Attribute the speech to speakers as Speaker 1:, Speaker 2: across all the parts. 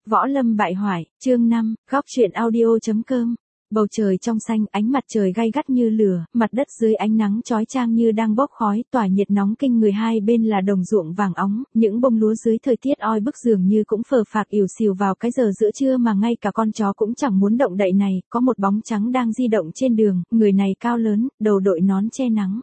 Speaker 1: Võ Lâm bại hoại, chương 5, góc truyện audio.com. Bầu trời trong xanh, ánh mặt trời gay gắt như lửa, mặt đất dưới ánh nắng chói chang như đang bốc khói, tỏa nhiệt nóng kinh người, hai bên là đồng ruộng vàng óng, những bông lúa dưới thời tiết oi bức dường như cũng phờ phạc ỉu xìu vào cái giờ giữa trưa mà ngay cả con chó cũng chẳng muốn động đậy này, có một bóng trắng đang di động trên đường, người này cao lớn, đầu đội nón che nắng.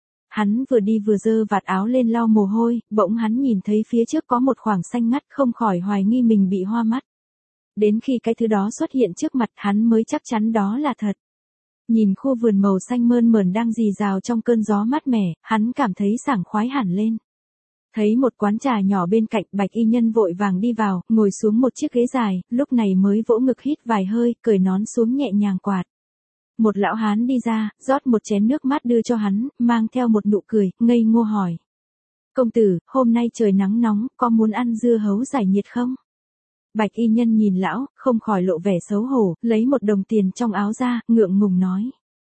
Speaker 1: Hắn vừa đi vừa giơ vạt áo lên lau mồ hôi, bỗng hắn nhìn thấy phía trước có một khoảng xanh ngắt, không khỏi hoài nghi mình bị hoa mắt. Đến khi cái thứ đó xuất hiện trước mặt hắn mới chắc chắn đó là thật. Nhìn khu vườn màu xanh mơn mởn đang rì rào trong cơn gió mát mẻ, hắn cảm thấy sảng khoái hẳn lên. Thấy một quán trà nhỏ bên cạnh, Bạch y nhân vội vàng đi vào, ngồi xuống một chiếc ghế dài, lúc này mới vỗ ngực hít vài hơi, cởi nón xuống nhẹ nhàng quạt. Một lão hán đi ra, rót một chén nước mát đưa cho hắn, mang theo một nụ cười, ngây ngô hỏi. Công tử, hôm nay trời nắng nóng, có muốn ăn dưa hấu giải nhiệt không? Bạch y nhân nhìn lão, không khỏi lộ vẻ xấu hổ, lấy một đồng tiền trong áo ra, ngượng ngùng nói.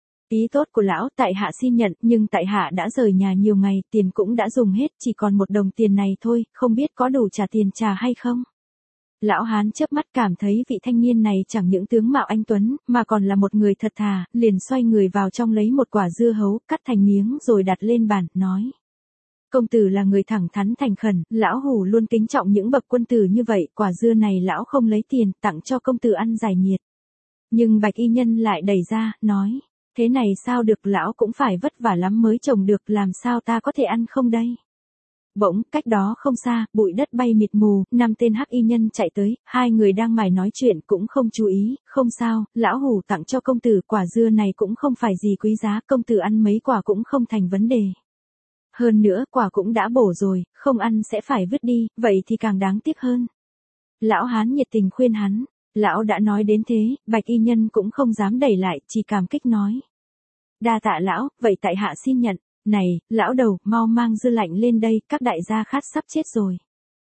Speaker 1: Ý tốt của lão, tại hạ xin nhận, nhưng tại hạ đã rời nhà nhiều ngày, tiền cũng đã dùng hết, chỉ còn một đồng tiền này thôi, không biết có đủ trả tiền trà hay không? Lão hán chớp mắt cảm thấy vị thanh niên này chẳng những tướng mạo anh tuấn, mà còn là một người thật thà, liền xoay người vào trong lấy một quả dưa hấu, cắt thành miếng rồi đặt lên bàn, nói. Công tử là người thẳng thắn thành khẩn, lão hủ luôn kính trọng những bậc quân tử như vậy, quả dưa này lão không lấy tiền, tặng cho công tử ăn giải nhiệt. Nhưng Bạch y nhân lại đẩy ra, nói, thế này sao được, lão cũng phải vất vả lắm mới trồng được, làm sao ta có thể ăn không đây? Bỗng, cách đó không xa, bụi đất bay mịt mù, 5 tên hắc y nhân chạy tới, hai người đang mải nói chuyện cũng không chú ý, không sao, lão hủ tặng cho công tử, quả dưa này cũng không phải gì quý giá, công tử ăn mấy quả cũng không thành vấn đề. Hơn nữa, quả cũng đã bổ rồi, không ăn sẽ phải vứt đi, vậy thì càng đáng tiếc hơn. Lão hán nhiệt tình khuyên hắn, lão đã nói đến thế, Bạch y nhân cũng không dám đẩy lại, chỉ cảm kích nói. Đa tạ lão, vậy tại hạ xin nhận. Này, lão đầu, mau mang dưa lạnh lên đây, các đại gia khát sắp chết rồi.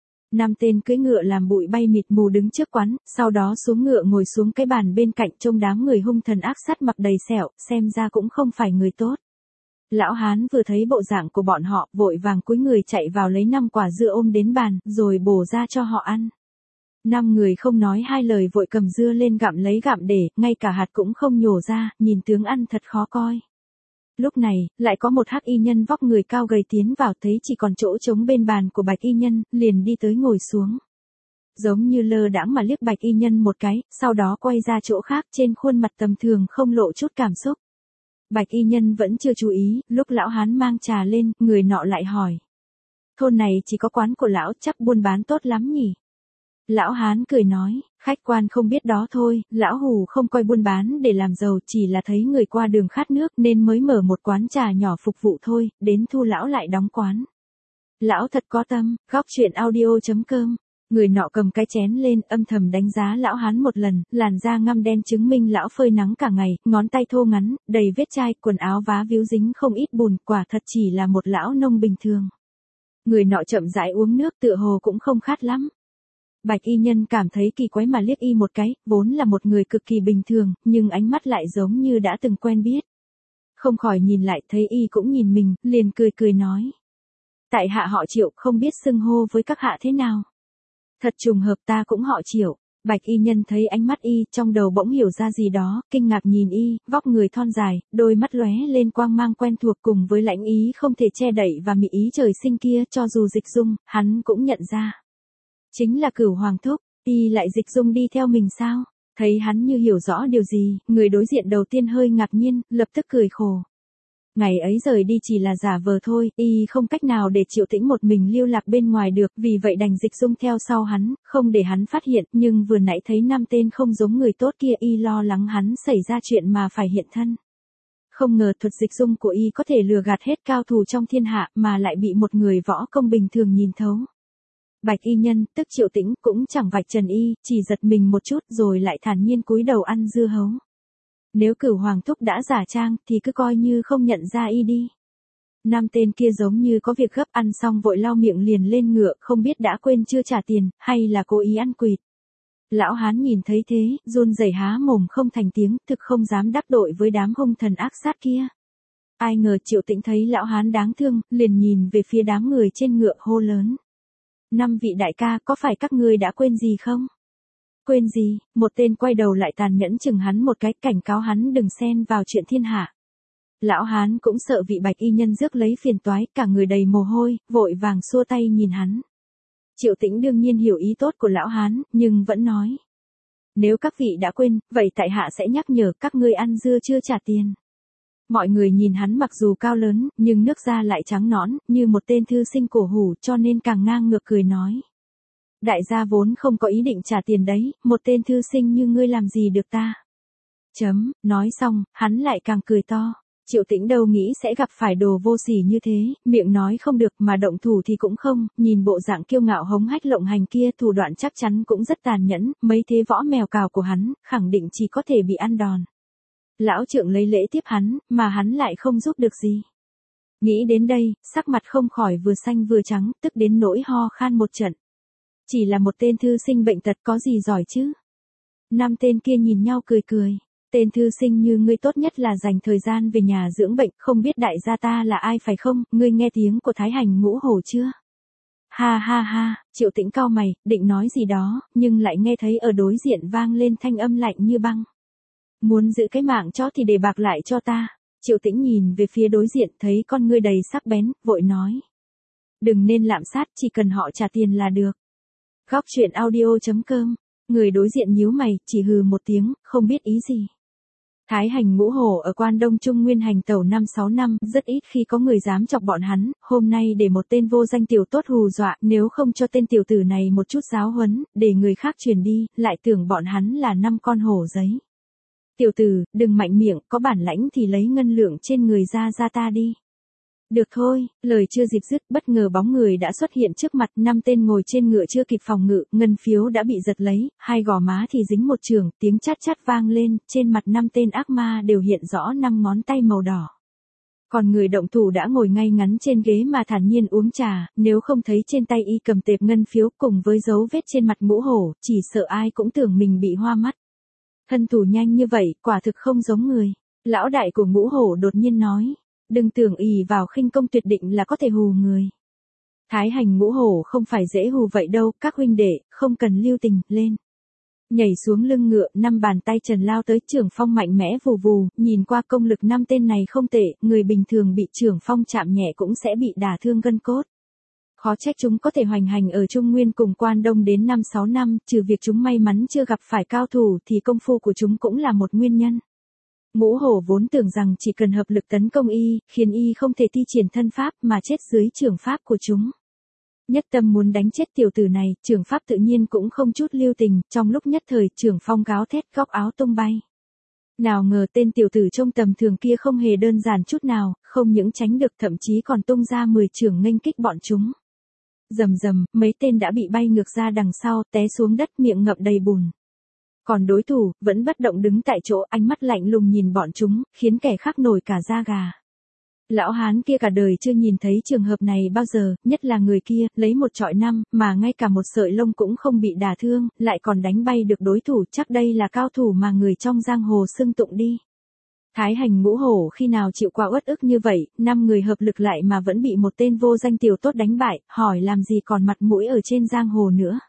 Speaker 1: 5 tên cưỡi ngựa làm bụi bay mịt mù đứng trước quán, sau đó xuống ngựa ngồi xuống cái bàn bên cạnh, trông đám người hung thần ác sát mặc đầy sẹo, xem ra cũng không phải người tốt. Lão hán vừa thấy bộ dạng của bọn họ, vội vàng cúi người chạy vào lấy 5 quả dưa ôm đến bàn, rồi bổ ra cho họ ăn. 5 người không nói hai lời vội cầm dưa lên gặm lấy gặm để, ngay cả hạt cũng không nhổ ra, nhìn tướng ăn thật khó coi. Lúc này, lại có một hắc y nhân vóc người cao gầy tiến vào, thấy chỉ còn chỗ trống bên bàn của Bạch y nhân, liền đi tới ngồi xuống. Giống như lơ đãng mà liếc Bạch y nhân một cái, sau đó quay ra chỗ khác, trên khuôn mặt tầm thường không lộ chút cảm xúc. Bạch y nhân vẫn chưa chú ý, lúc lão hán mang trà lên, người nọ lại hỏi. Thôn này chỉ có quán của lão, chắc buôn bán tốt lắm nhỉ? Lão hán cười nói, khách quan không biết đó thôi, lão hủ không coi buôn bán để làm giàu, chỉ là thấy người qua đường khát nước nên mới mở một quán trà nhỏ phục vụ thôi, đến thu lão lại đóng quán. Lão thật có tâm, góc truyện audio.com. Người nọ cầm cái chén lên, âm thầm đánh giá lão hán một lần, làn da ngăm đen chứng minh lão phơi nắng cả ngày, ngón tay thô ngắn, đầy vết chai, quần áo vá víu dính không ít bùn, quả thật chỉ là một lão nông bình thường. Người nọ chậm rãi uống nước, tựa hồ cũng không khát lắm. Bạch y nhân cảm thấy kỳ quái mà liếc y một cái, vốn là một người cực kỳ bình thường, nhưng ánh mắt lại giống như đã từng quen biết. Không khỏi nhìn lại, thấy y cũng nhìn mình, liền cười cười nói. Tại hạ họ Triệu, không biết xưng hô với các hạ thế nào. Thật trùng hợp, ta cũng họ Triệu. Bạch y nhân thấy ánh mắt y, trong đầu bỗng hiểu ra gì đó, kinh ngạc nhìn y, vóc người thon dài, đôi mắt lóe lên quang mang quen thuộc cùng với lãnh ý không thể che đậy và mị ý trời sinh kia, cho dù dịch dung, hắn cũng nhận ra. Chính là Cửu Hoàng thúc, y lại dịch dung đi theo mình sao? Thấy hắn như hiểu rõ điều gì, người đối diện đầu tiên hơi ngạc nhiên, lập tức cười khổ. Ngày ấy rời đi chỉ là giả vờ thôi, y không cách nào để Triệu Tĩnh một mình lưu lạc bên ngoài được, vì vậy đành dịch dung theo sau hắn, không để hắn phát hiện, nhưng vừa nãy thấy 5 tên không giống người tốt kia, y lo lắng hắn xảy ra chuyện mà phải hiện thân. Không ngờ thuật dịch dung của y có thể lừa gạt hết cao thủ trong thiên hạ, mà lại bị một người võ công bình thường nhìn thấu. Bạch y nhân, tức Triệu Tĩnh, cũng chẳng vạch trần y, chỉ giật mình một chút rồi lại thản nhiên cúi đầu ăn dưa hấu. Nếu Cửu Hoàng thúc đã giả trang, thì cứ coi như không nhận ra y đi. 5 tên kia giống như có việc gấp, ăn xong vội lau miệng liền lên ngựa, không biết đã quên chưa trả tiền, hay là cố ý ăn quỵt. Lão hán nhìn thấy thế, run rẩy há mồm không thành tiếng, thực không dám đắc tội với đám hung thần ác sát kia. Ai ngờ Triệu Tĩnh thấy lão hán đáng thương, liền nhìn về phía đám người trên ngựa hô lớn. 5 vị đại ca, có phải các ngươi đã quên gì không? Quên gì, một tên quay đầu lại tàn nhẫn chừng hắn một cái, cảnh cáo hắn đừng xen vào chuyện thiên hạ. Lão hán cũng sợ vị bạch y nhân rước lấy phiền toái, cả người đầy mồ hôi, vội vàng xua tay nhìn hắn. Triệu Tĩnh đương nhiên hiểu ý tốt của lão hán, nhưng vẫn nói. Nếu các vị đã quên, vậy tại hạ sẽ nhắc nhở các ngươi ăn dưa chưa trả tiền. Mọi người nhìn hắn mặc dù cao lớn, nhưng nước da lại trắng nõn, như một tên thư sinh cổ hủ, cho nên càng ngang ngược cười nói. Đại gia vốn không có ý định trả tiền đấy, một tên thư sinh như ngươi làm gì được ta. Nói xong, hắn lại càng cười to. Triệu Tĩnh đâu nghĩ sẽ gặp phải đồ vô sỉ như thế, miệng nói không được mà động thủ thì cũng không, nhìn bộ dạng kiêu ngạo hống hách lộng hành kia, thủ đoạn chắc chắn cũng rất tàn nhẫn, mấy thế võ mèo cào của hắn, khẳng định chỉ có thể bị ăn đòn. Lão trượng lấy lễ tiếp hắn, mà hắn lại không giúp được gì. Nghĩ đến đây, sắc mặt không khỏi vừa xanh vừa trắng, tức đến nỗi ho khan một trận. Chỉ là một tên thư sinh bệnh tật có gì giỏi chứ? 5 tên kia nhìn nhau cười cười. Tên thư sinh như ngươi tốt nhất là dành thời gian về nhà dưỡng bệnh, không biết đại gia ta là ai phải không, ngươi nghe tiếng của Thái Hành Ngũ Hổ chưa? Ha ha ha, Triệu Tĩnh cau mày, định nói gì đó, nhưng lại nghe thấy ở đối diện vang lên thanh âm lạnh như băng. Muốn giữ cái mạng chó thì để bạc lại cho ta. Triệu Tĩnh nhìn về phía đối diện thấy con ngươi đầy sắc bén, vội nói. Đừng nên lạm sát, chỉ cần họ trả tiền là được. Góc truyện audio.com. Người đối diện nhíu mày, chỉ hừ một tiếng, không biết ý gì. Thái Hành Ngũ Hổ ở Quan Đông Trung Nguyên hành tẩu 5-6 năm, rất ít khi có người dám chọc bọn hắn, hôm nay để một tên vô danh tiểu tốt hù dọa, nếu không cho tên tiểu tử này một chút giáo huấn, để người khác truyền đi, lại tưởng bọn hắn là 5 con hổ giấy. Tiểu tử, đừng mạnh miệng, có bản lãnh thì lấy ngân lượng trên người ra ta đi. Được thôi, lời chưa dịp dứt, bất ngờ bóng người đã xuất hiện trước mặt, 5 tên ngồi trên ngựa chưa kịp phòng ngự, ngân phiếu đã bị giật lấy, hai gò má thì dính một chưởng, tiếng chát chát vang lên, trên mặt 5 tên ác ma đều hiện rõ 5 ngón tay màu đỏ. Còn người động thủ đã ngồi ngay ngắn trên ghế mà thản nhiên uống trà, nếu không thấy trên tay y cầm tệp ngân phiếu cùng với dấu vết trên mặt Ngũ Hổ, chỉ sợ ai cũng tưởng mình bị hoa mắt. Thân thủ nhanh như vậy, quả thực không giống người. Lão đại của Ngũ Hổ đột nhiên nói. Đừng tưởng ỷ vào khinh công tuyệt định là có thể hù người. Thái Hành Ngũ Hổ không phải dễ hù vậy đâu, các huynh đệ, không cần lưu tình, lên. Nhảy xuống lưng ngựa, 5 bàn tay trần lao tới trưởng phong mạnh mẽ vù vù, nhìn qua công lực 5 tên này không tệ, người bình thường bị trưởng phong chạm nhẹ cũng sẽ bị đả thương gân cốt. Khó trách chúng có thể hoành hành ở Trung Nguyên cùng Quan Đông đến 5-6 năm, trừ việc chúng may mắn chưa gặp phải cao thủ thì công phu của chúng cũng là một nguyên nhân. Ngũ Hổ vốn tưởng rằng chỉ cần hợp lực tấn công y, khiến y không thể thi triển thân pháp mà chết dưới trưởng pháp của chúng. Nhất tâm muốn đánh chết tiểu tử này, trưởng pháp tự nhiên cũng không chút lưu tình, trong lúc nhất thời trưởng phong gáo thét góc áo tung bay. Nào ngờ tên tiểu tử trông tầm thường kia không hề đơn giản chút nào, không những tránh được thậm chí còn tung ra 10 chưởng nghênh kích bọn chúng. Rầm rầm, mấy tên đã bị bay ngược ra đằng sau, té xuống đất miệng ngậm đầy bùn. Còn đối thủ, vẫn bất động đứng tại chỗ, ánh mắt lạnh lùng nhìn bọn chúng, khiến kẻ khác nổi cả da gà. Lão hán kia cả đời chưa nhìn thấy trường hợp này bao giờ, nhất là người kia, lấy một trọi 5, mà ngay cả một sợi lông cũng không bị đả thương, lại còn đánh bay được đối thủ, chắc đây là cao thủ mà người trong giang hồ xưng tụng đi. Thái Hành Ngũ Hổ khi nào chịu qua uất ức như vậy, 5 người hợp lực lại mà vẫn bị một tên vô danh tiểu tốt đánh bại, hỏi làm gì còn mặt mũi ở trên giang hồ nữa.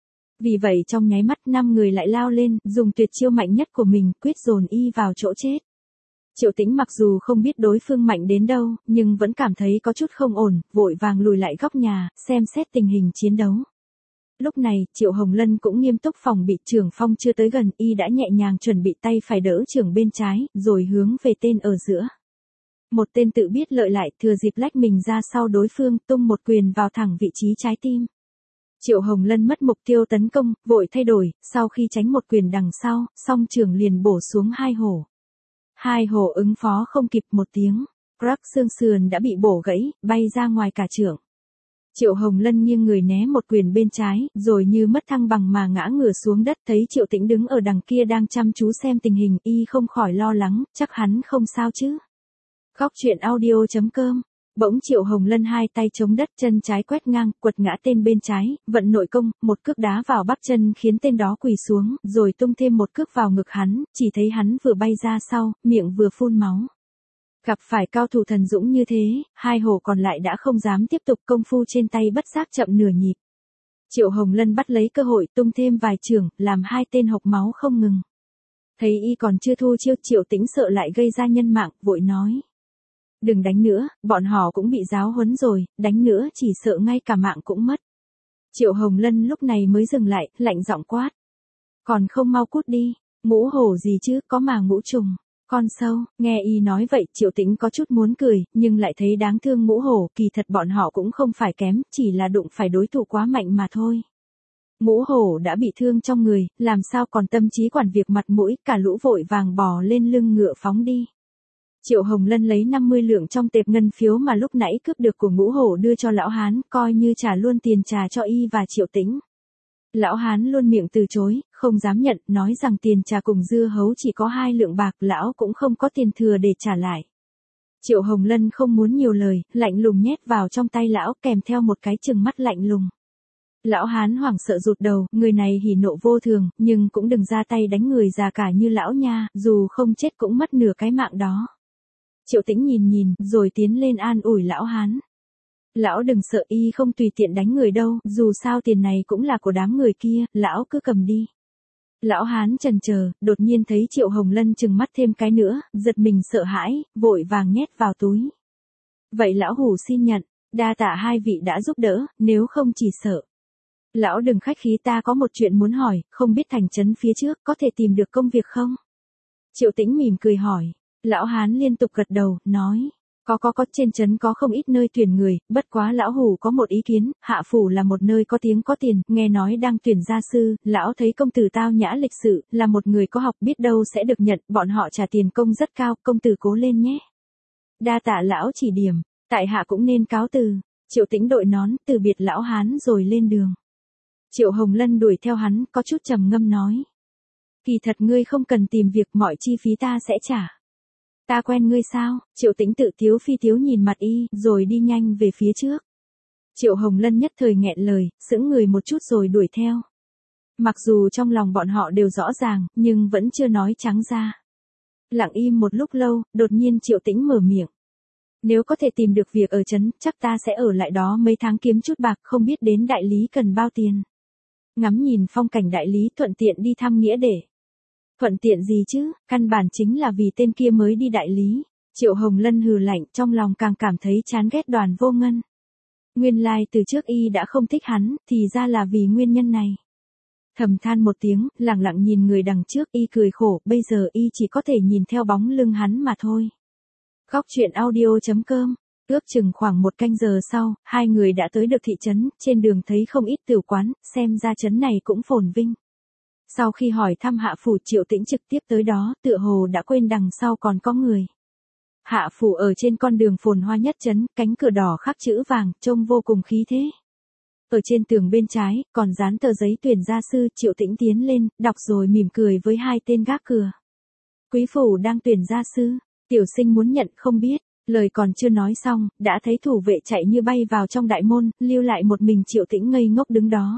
Speaker 1: Vì vậy trong nháy mắt 5 người lại lao lên, dùng tuyệt chiêu mạnh nhất của mình, quyết dồn y vào chỗ chết. Triệu Tĩnh mặc dù không biết đối phương mạnh đến đâu, nhưng vẫn cảm thấy có chút không ổn, vội vàng lùi lại góc nhà, xem xét tình hình chiến đấu. Lúc này, Triệu Hồng Lân cũng nghiêm túc phòng bị, trưởng phong chưa tới gần, y đã nhẹ nhàng chuẩn bị tay phải đỡ trưởng bên trái, rồi hướng về tên ở giữa. Một tên tự biết lợi lại, thừa dịp lách mình ra sau đối phương, tung một quyền vào thẳng vị trí trái tim. Triệu Hồng Lân mất mục tiêu tấn công, vội thay đổi, sau khi tránh một quyền đằng sau, song trường liền bổ xuống hai hổ. Hai hổ ứng phó không kịp, một tiếng, crack, xương sườn đã bị bổ gãy, bay ra ngoài cả trượng. Triệu Hồng Lân nghiêng người né một quyền bên trái, rồi như mất thăng bằng mà ngã ngửa xuống đất, thấy Triệu Tĩnh đứng ở đằng kia đang chăm chú xem tình hình, y không khỏi lo lắng, chắc hắn không sao chứ. Góc truyện audio.com. Bỗng Triệu Hồng Lân hai tay chống đất, chân trái quét ngang, quật ngã tên bên trái, vận nội công, một cước đá vào bắp chân khiến tên đó quỳ xuống, rồi tung thêm một cước vào ngực hắn, chỉ thấy hắn vừa bay ra sau, miệng vừa phun máu. Gặp phải cao thủ thần dũng như thế, hai hổ còn lại đã không dám tiếp tục, công phu trên tay bất giác chậm nửa nhịp. Triệu Hồng Lân bắt lấy cơ hội tung thêm vài chưởng, làm hai tên hộc máu không ngừng. Thấy y còn chưa thu chiêu, Triệu Tĩnh sợ lại gây ra nhân mạng, vội nói. Đừng đánh nữa, bọn họ cũng bị giáo huấn rồi, đánh nữa chỉ sợ ngay cả mạng cũng mất. Triệu Hồng Lân lúc này mới dừng lại, lạnh giọng quát. Còn không mau cút đi, ngũ hổ gì chứ, có mà ngũ trùng, con sâu. Nghe y nói vậy, Triệu Tĩnh có chút muốn cười, nhưng lại thấy đáng thương ngũ hổ, kỳ thật bọn họ cũng không phải kém, chỉ là đụng phải đối thủ quá mạnh mà thôi. Ngũ hổ đã bị thương trong người, làm sao còn tâm trí quản việc mặt mũi, cả lũ vội vàng bò lên lưng ngựa phóng đi. Triệu Hồng Lân lấy 50 lượng trong tệp ngân phiếu mà lúc nãy cướp được của ngũ hổ đưa cho lão hán, coi như trả luôn tiền trà cho y và Triệu Tĩnh. Lão hán luôn miệng từ chối, không dám nhận, nói rằng tiền trà cùng dưa hấu chỉ có 2 lượng bạc, lão cũng không có tiền thừa để trả lại. Triệu Hồng Lân không muốn nhiều lời, lạnh lùng nhét vào trong tay lão, kèm theo một cái trừng mắt lạnh lùng. Lão hán hoảng sợ rụt đầu, người này hỉ nộ vô thường, nhưng cũng đừng ra tay đánh người già cả như lão nha, dù không chết cũng mất nửa cái mạng đó. Triệu Tĩnh nhìn, rồi tiến lên an ủi lão hán. Lão đừng sợ, y không tùy tiện đánh người đâu, dù sao tiền này cũng là của đám người kia, lão cứ cầm đi. Lão hán chần chờ, đột nhiên thấy Triệu Hồng Lân trừng mắt thêm cái nữa, giật mình sợ hãi, vội vàng nhét vào túi. Vậy lão hủ xin nhận, đa tạ hai vị đã giúp đỡ, nếu không chỉ sợ. Lão đừng khách khí, ta có một chuyện muốn hỏi, không biết thành trấn phía trước có thể tìm được công việc không? Triệu Tĩnh mỉm cười hỏi. Lão hán liên tục gật đầu, nói. Có, trên trấn có không ít nơi tuyển người, bất quá lão hủ có một ý kiến, hạ phủ là một nơi có tiếng có tiền, nghe nói đang tuyển gia sư, lão thấy công tử tao nhã lịch sự, là một người có học, biết đâu sẽ được nhận, bọn họ trả tiền công rất cao, công tử cố lên nhé. Đa tạ lão chỉ điểm, tại hạ cũng nên cáo từ. Triệu Tĩnh đội nón, từ biệt lão hán rồi lên đường. Triệu Hồng Lân đuổi theo hắn, có chút trầm ngâm nói. Kỳ thật ngươi không cần tìm việc, mọi chi phí ta sẽ trả. Ta quen ngươi sao? Triệu Tĩnh tự tiếu phi tiếu nhìn mặt y, rồi đi nhanh về phía trước. Triệu Hồng Lân nhất thời nghẹn lời, sững người một chút rồi đuổi theo. Mặc dù trong lòng bọn họ đều rõ ràng, nhưng vẫn chưa nói trắng ra. Lặng im một lúc lâu, đột nhiên Triệu Tĩnh mở miệng. Nếu có thể tìm được việc ở trấn, chắc ta sẽ ở lại đó mấy tháng kiếm chút bạc, không biết đến đại lý cần bao tiền. Ngắm nhìn phong cảnh đại lý, thuận tiện đi thăm nghĩa để. Thuận tiện gì chứ, căn bản chính là vì tên kia mới đi đại lý. Triệu Hồng Lân hừ lạnh, trong lòng càng cảm thấy chán ghét Đoàn Vô Ngân. Nguyên lai từ trước y đã không thích hắn, thì ra là vì nguyên nhân này. Thầm than một tiếng, lặng lặng nhìn người đằng trước, y cười khổ, bây giờ y chỉ có thể nhìn theo bóng lưng hắn mà thôi. Góc truyện audio.com. Ước chừng khoảng 1 canh giờ sau, hai người đã tới được thị trấn, trên đường thấy không ít tửu quán, xem ra trấn này cũng phồn vinh. Sau khi hỏi thăm hạ phủ, Triệu Tĩnh trực tiếp tới đó, tựa hồ đã quên đằng sau còn có người. Hạ phủ ở trên con đường phồn hoa nhất trấn, cánh cửa đỏ khắc chữ vàng, trông vô cùng khí thế. Ở trên tường bên trái, còn dán tờ giấy tuyển gia sư, Triệu Tĩnh tiến lên, đọc rồi mỉm cười với hai tên gác cửa. Quý phủ đang tuyển gia sư, tiểu sinh muốn nhận không biết. Lời còn chưa nói xong, đã thấy thủ vệ chạy như bay vào trong đại môn, lưu lại một mình Triệu Tĩnh ngây ngốc đứng đó.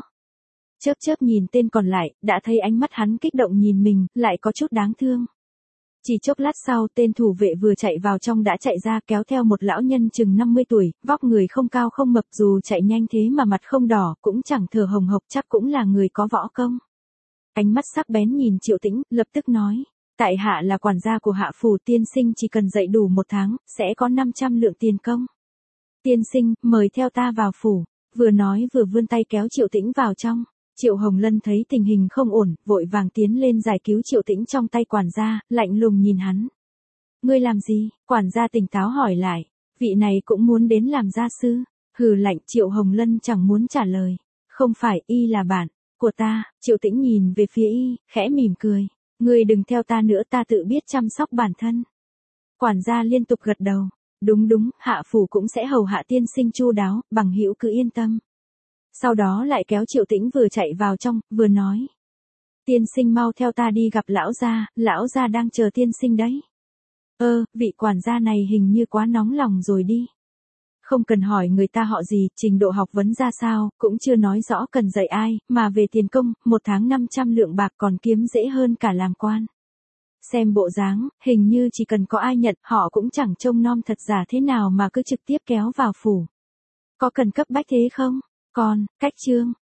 Speaker 1: Chớp nhìn tên còn lại, đã thấy ánh mắt hắn kích động nhìn mình, lại có chút đáng thương. Chỉ chốc lát sau, tên thủ vệ vừa chạy vào trong đã chạy ra, kéo theo một lão nhân chừng 50 tuổi, vóc người không cao không mập, dù chạy nhanh thế mà mặt không đỏ, cũng chẳng thở hồng hộc, chắc cũng là người có võ công. Ánh mắt sắc bén nhìn Triệu Tĩnh, lập tức nói. Tại hạ là quản gia của hạ phủ, tiên sinh chỉ cần dạy đủ 1 tháng, sẽ có 500 lượng tiền công. Tiên sinh, mời theo ta vào phủ. Vừa nói vừa vươn tay kéo Triệu Tĩnh vào trong. Triệu Hồng Lân thấy tình hình không ổn, vội vàng tiến lên giải cứu Triệu Tĩnh trong tay quản gia, lạnh lùng nhìn hắn. Ngươi làm gì? Quản gia tỉnh táo hỏi lại. Vị này cũng muốn đến làm gia sư. Hừ lạnh, Triệu Hồng Lân chẳng muốn trả lời. Không phải, y là bạn của ta. Triệu Tĩnh nhìn về phía y, khẽ mỉm cười. Ngươi đừng theo ta nữa, ta tự biết chăm sóc bản thân. Quản gia liên tục gật đầu. Đúng, hạ phủ cũng sẽ hầu hạ tiên sinh chu đáo, bằng hữu cứ yên tâm. Sau đó lại kéo Triệu Tĩnh vừa chạy vào trong, vừa nói. Tiên sinh mau theo ta đi gặp lão gia đang chờ tiên sinh đấy. Vị quản gia này hình như quá nóng lòng rồi đi. Không cần hỏi người ta họ gì, trình độ học vấn ra sao, cũng chưa nói rõ cần dạy ai, mà về tiền công, 1 tháng 500 lượng bạc còn kiếm dễ hơn cả làm quan. Xem bộ dáng, hình như chỉ cần có ai nhận, họ cũng chẳng trông nom thật giả thế nào mà cứ trực tiếp kéo vào phủ. Có cần cấp bách thế không? Còn, cách chương.